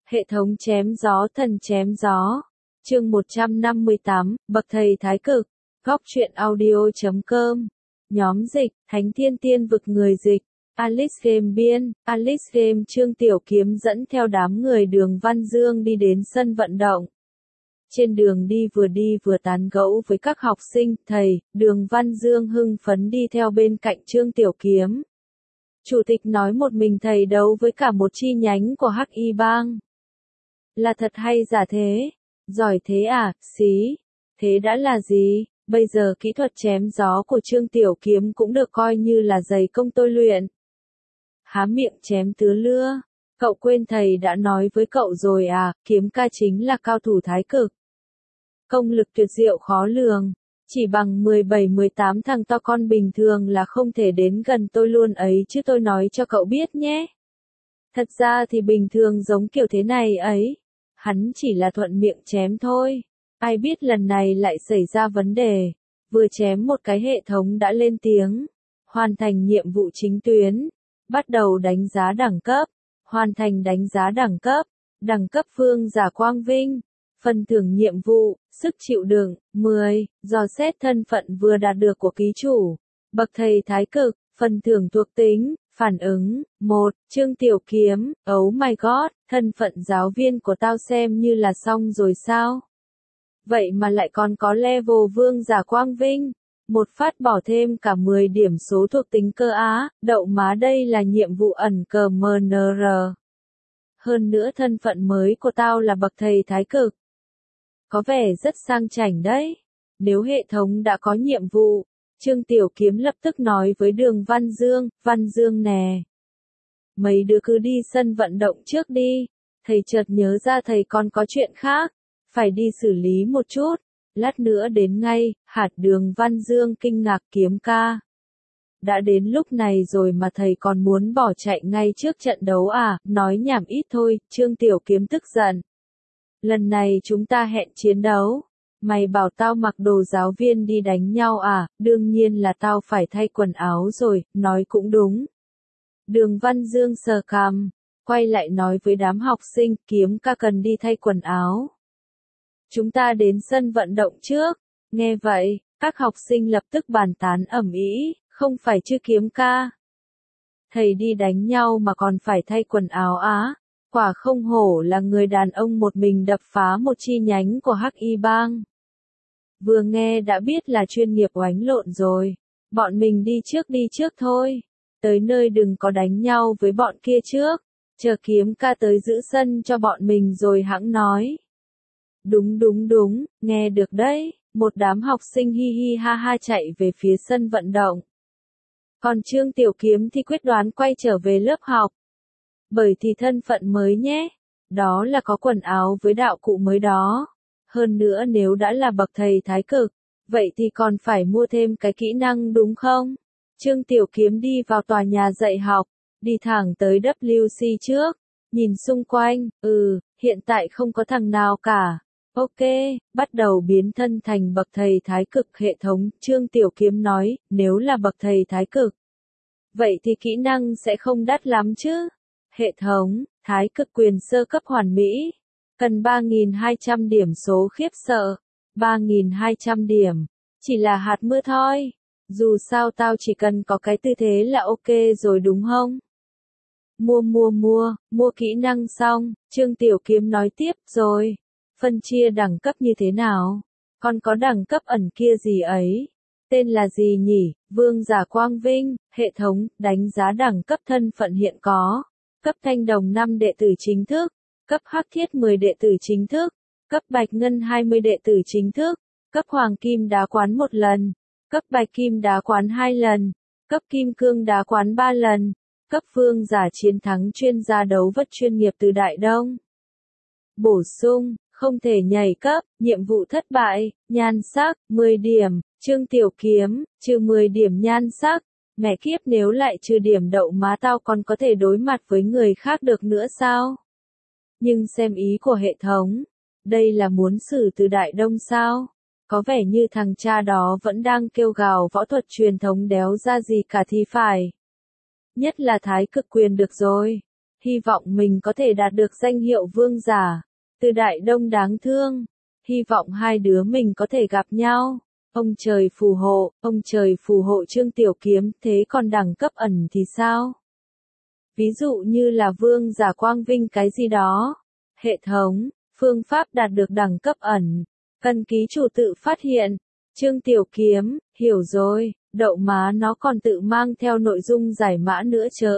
Hệ thống chém gió thần chém gió. Chương 158, Bậc thầy thái cực. Góc truyện audio.com. Nhóm dịch, Thánh Thiên Tiên vực người dịch. Alice Game biên, Alice Game Trương Tiểu Kiếm dẫn theo đám người Đường Văn Dương đi đến sân vận động. Trên đường đi vừa tán gẫu với các học sinh, thầy, Đường Văn Dương hưng phấn đi theo bên cạnh Trương Tiểu Kiếm. Chủ tịch nói một mình thầy đấu với cả một chi nhánh của Hắc Y Bang. Là thật hay giả thế? Giỏi thế à, xí. Thế đã là gì? Bây giờ kỹ thuật chém gió của Trương Tiểu Kiếm cũng được coi như là dày công tôi luyện. Há miệng chém tứa lưa. Cậu quên thầy đã nói với cậu rồi à, Kiếm ca chính là cao thủ thái cực. Công lực tuyệt diệu khó lường. Chỉ bằng 17-18 thằng to con bình thường là không thể đến gần tôi luôn ấy chứ tôi nói cho cậu biết nhé. Thật ra thì bình thường giống kiểu thế này ấy. Hắn chỉ là thuận miệng chém thôi. Ai biết lần này lại xảy ra vấn đề. Vừa chém một cái hệ thống đã lên tiếng. Hoàn thành nhiệm vụ chính tuyến. Bắt đầu đánh giá đẳng cấp. Hoàn thành đánh giá đẳng cấp. Đẳng cấp Vương Giả Quang Vinh. Phần thưởng nhiệm vụ, sức chịu đựng, 10, dò xét thân phận vừa đạt được của ký chủ. Bậc thầy thái cực, phần thưởng thuộc tính, phản ứng, 1, Trương Tiểu Kiếm, oh my god, thân phận giáo viên của tao xem như là xong rồi sao? Vậy mà lại còn có level Vương Giả Quang Vinh. Một phát bỏ thêm cả 10 điểm số thuộc tính cơ á, đậu má đây là nhiệm vụ ẩn cờ MNR. Hơn nữa thân phận mới của tao là bậc thầy thái cực. Có vẻ rất sang chảnh đấy. Nếu hệ thống đã có nhiệm vụ, Trương Tiểu Kiếm lập tức nói với Đường Văn Dương nè. Mấy đứa cứ đi sân vận động trước đi. Thầy chợt nhớ ra thầy còn có chuyện khác. Phải đi xử lý một chút. Lát nữa đến ngay, hạt Đường Văn Dương kinh ngạc Kiếm ca. Đã đến lúc này rồi mà thầy còn muốn bỏ chạy ngay trước trận đấu à, nói nhảm ít thôi, Trương Tiểu Kiếm tức giận. Lần này chúng ta hẹn chiến đấu. Mày bảo tao mặc đồ giáo viên đi đánh nhau à, đương nhiên là tao phải thay quần áo rồi, nói cũng đúng. Đường Văn Dương sờ cằm, quay lại nói với đám học sinh, Kiếm ca cần đi thay quần áo. Chúng ta đến sân vận động trước. Nghe vậy, các học sinh lập tức bàn tán ầm ĩ, không phải chứ Kiếm ca. Thầy đi đánh nhau mà còn phải thay quần áo á. Quả không hổ là người đàn ông một mình đập phá một chi nhánh của Hắc Y Bang. Vừa nghe đã biết là chuyên nghiệp oánh lộn rồi. Bọn mình đi trước thôi. Tới nơi đừng có đánh nhau với bọn kia trước. Chờ Kiếm ca tới giữ sân cho bọn mình rồi hẵng nói. Đúng, nghe được đấy. Một đám học sinh hi hi ha ha chạy về phía sân vận động. Còn Trương Tiểu Kiếm thì quyết đoán quay trở về lớp học. Bởi thì thân phận mới nhé. Đó là có quần áo với đạo cụ mới đó. Hơn nữa nếu đã là bậc thầy thái cực, vậy thì còn phải mua thêm cái kỹ năng đúng không? Trương Tiểu Kiếm đi vào tòa nhà dạy học, đi thẳng tới WC trước, nhìn xung quanh, hiện tại không có thằng nào cả. Ok, bắt đầu biến thân thành bậc thầy thái cực hệ thống, Trương Tiểu Kiếm nói, nếu là bậc thầy thái cực. Vậy thì kỹ năng sẽ không đắt lắm chứ? Hệ thống, thái cực quyền sơ cấp hoàn mỹ. Cần 3.200 điểm số khiếp sợ. 3.200 điểm. Chỉ là hạt mưa thôi. Dù sao tao chỉ cần có cái tư thế là ok rồi đúng không? Mua kỹ năng xong. Trương Tiểu Kiếm nói tiếp rồi. Phân chia đẳng cấp như thế nào? Còn có đẳng cấp ẩn kia gì ấy? Tên là gì nhỉ? Vương Giả Quang Vinh. Hệ thống, đánh giá đẳng cấp thân phận hiện có. Cấp thanh đồng 5 đệ tử chính thức, cấp hắc thiết 10 đệ tử chính thức, cấp bạch ngân 20 đệ tử chính thức, cấp hoàng kim đá quán 1 lần, cấp bạch kim đá quán 2 lần, cấp kim cương đá quán 3 lần, cấp vương giả chiến thắng chuyên gia đấu vật chuyên nghiệp từ Đại Đông. Bổ sung, không thể nhảy cấp, nhiệm vụ thất bại, nhan sắc, 10 điểm, Trương Tiểu Kiếm, trừ 10 điểm nhan sắc. Mẹ kiếp nếu lại trừ điểm đậu má tao còn có thể đối mặt với người khác được nữa sao? Nhưng xem ý của hệ thống, đây là muốn xử từ Đại Đông sao? Có vẻ như thằng cha đó vẫn đang kêu gào võ thuật truyền thống đéo ra gì cả thì phải. Nhất là thái cực quyền được rồi. hy vọng mình có thể đạt được danh hiệu vương giả. Từ Đại Đông đáng thương, hy vọng hai đứa mình có thể gặp nhau. Ông trời phù hộ Trương Tiểu Kiếm, thế còn đẳng cấp ẩn thì sao? Ví dụ như là vương giả quang vinh cái gì đó. Hệ thống, phương pháp đạt được đẳng cấp ẩn. Cần ký chủ tự phát hiện. Trương Tiểu Kiếm, hiểu rồi, đậu má nó còn tự mang theo nội dung giải mã nữa chớ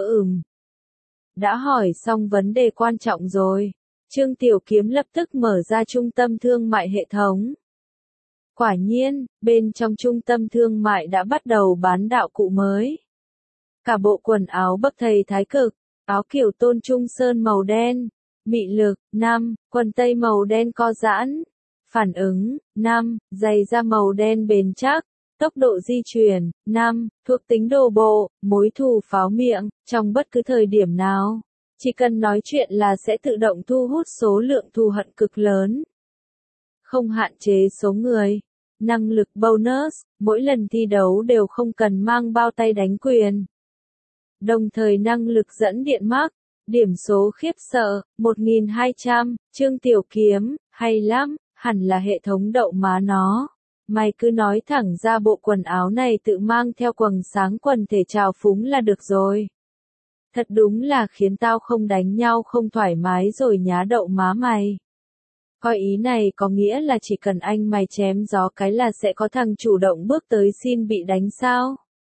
Đã hỏi xong vấn đề quan trọng rồi. Trương Tiểu Kiếm lập tức mở ra trung tâm thương mại hệ thống. Quả nhiên, bên trong trung tâm thương mại đã bắt đầu bán đạo cụ mới. Cả bộ quần áo bậc thầy thái cực, áo kiểu Tôn Trung Sơn màu đen, mị lực, 5, quần tây màu đen co giãn, phản ứng, 5, giày da màu đen bền chắc, tốc độ di chuyển, 5, thuộc tính đồ bộ, mối thù pháo miệng, trong bất cứ thời điểm nào. Chỉ cần nói chuyện là sẽ tự động thu hút số lượng thù hận cực lớn. Không hạn chế số người. Năng lực bonus, mỗi lần thi đấu đều không cần mang bao tay đánh quyền. Đồng thời năng lực dẫn điện mắc, điểm số khiếp sợ, 1200, Trương Tiểu Kiếm, hay lắm, hẳn là hệ thống đậu má nó. Mày cứ nói thẳng ra bộ quần áo này tự mang theo quầng sáng quần thể trào phúng là được rồi. Thật đúng là khiến tao không đánh nhau không thoải mái rồi nhá đậu má mày. Coi ý này có nghĩa là chỉ cần anh mày chém gió cái là sẽ có thằng chủ động bước tới xin bị đánh sao?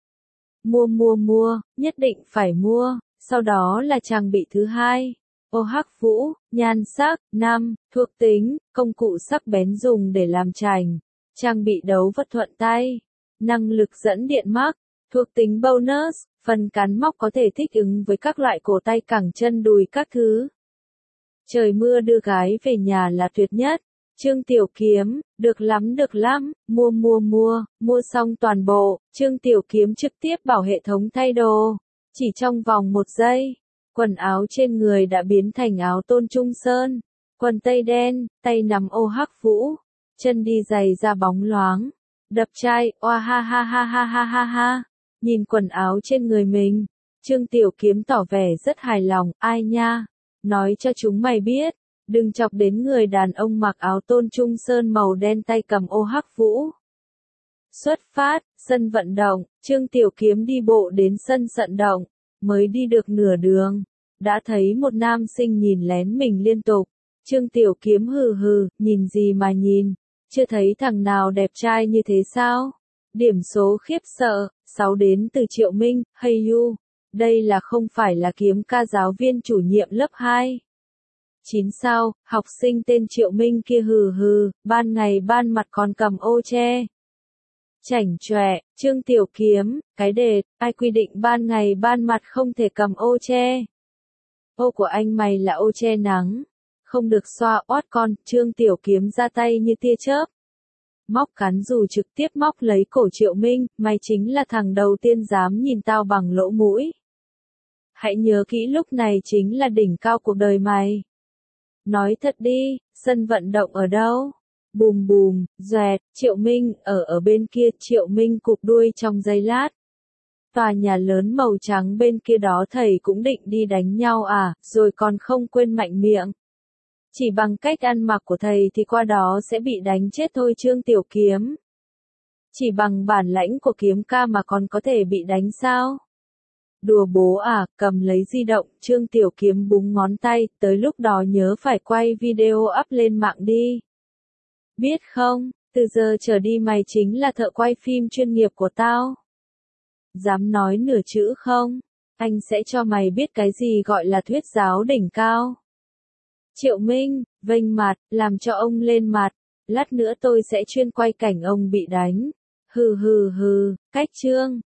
Mua, nhất định phải mua, sau đó là trang bị thứ hai. Ô hắc vũ, nhan sắc, 5, thuộc tính, công cụ sắc bén dùng để làm chành. Trang bị đấu vật thuận tay. Năng lực dẫn điện mắc, thuộc tính bonus, phần cán móc có thể thích ứng với các loại cổ tay cẳng chân đùi các thứ. Trời mưa đưa gái về nhà là tuyệt nhất. Trương Tiểu Kiếm, được lắm, mua xong toàn bộ, Trương Tiểu Kiếm trực tiếp bảo hệ thống thay đồ. Chỉ trong vòng 1 giây, quần áo trên người đã biến thành áo Tôn Trung Sơn, quần tây đen, tay nắm ô hắc vũ, chân đi giày da bóng loáng, đập chai, oa ha. Nhìn quần áo trên người mình, Trương Tiểu Kiếm tỏ vẻ rất hài lòng, ai nha, nói cho chúng mày biết. Đừng chọc đến người đàn ông mặc áo Tôn Trung Sơn màu đen tay cầm ô hắc vũ. Xuất phát, sân vận động, Trương Tiểu Kiếm đi bộ đến sân vận động, mới đi được nửa đường, đã thấy một nam sinh nhìn lén mình liên tục. Trương Tiểu Kiếm hừ, nhìn gì mà nhìn, chưa thấy thằng nào đẹp trai như thế sao? Điểm số khiếp sợ, 6 đến từ Triệu Minh, hey you, đây là không phải là Kiếm ca giáo viên chủ nhiệm lớp 2. 9 sao, học sinh tên Triệu Minh kia hừ, ban ngày ban mặt còn cầm ô che. Chảnh chọe, Trương Tiểu Kiếm, cái đề, ai quy định ban ngày ban mặt không thể cầm ô che. Ô của anh mày là ô che nắng, không được xoa oát con, Trương Tiểu Kiếm ra tay như tia chớp. Móc cán dù trực tiếp móc lấy cổ Triệu Minh, mày chính là thằng đầu tiên dám nhìn tao bằng lỗ mũi. Hãy nhớ kỹ lúc này chính là đỉnh cao cuộc đời mày. Nói thật đi, sân vận động ở đâu? Bùm, doẹt, Triệu Minh, ở bên kia, Triệu Minh cụp đuôi trong giây lát. Tòa nhà lớn màu trắng bên kia đó thầy cũng định đi đánh nhau à, rồi còn không quên mạnh miệng. Chỉ bằng cách ăn mặc của thầy thì qua đó sẽ bị đánh chết thôi Trương Tiểu Kiếm. Chỉ bằng bản lãnh của Kiếm ca mà còn có thể bị đánh sao? Đùa bố à, cầm lấy di động, Trương Tiểu Kiếm búng ngón tay, tới lúc đó nhớ phải quay video up lên mạng đi. Biết không, từ giờ trở đi mày chính là thợ quay phim chuyên nghiệp của tao. Dám nói nửa chữ không? Anh sẽ cho mày biết cái gì gọi là thuyết giáo đỉnh cao. Triệu Minh, vênh mặt, làm cho ông lên mặt, lát nữa tôi sẽ chuyên quay cảnh ông bị đánh. Hừ, cách Trương.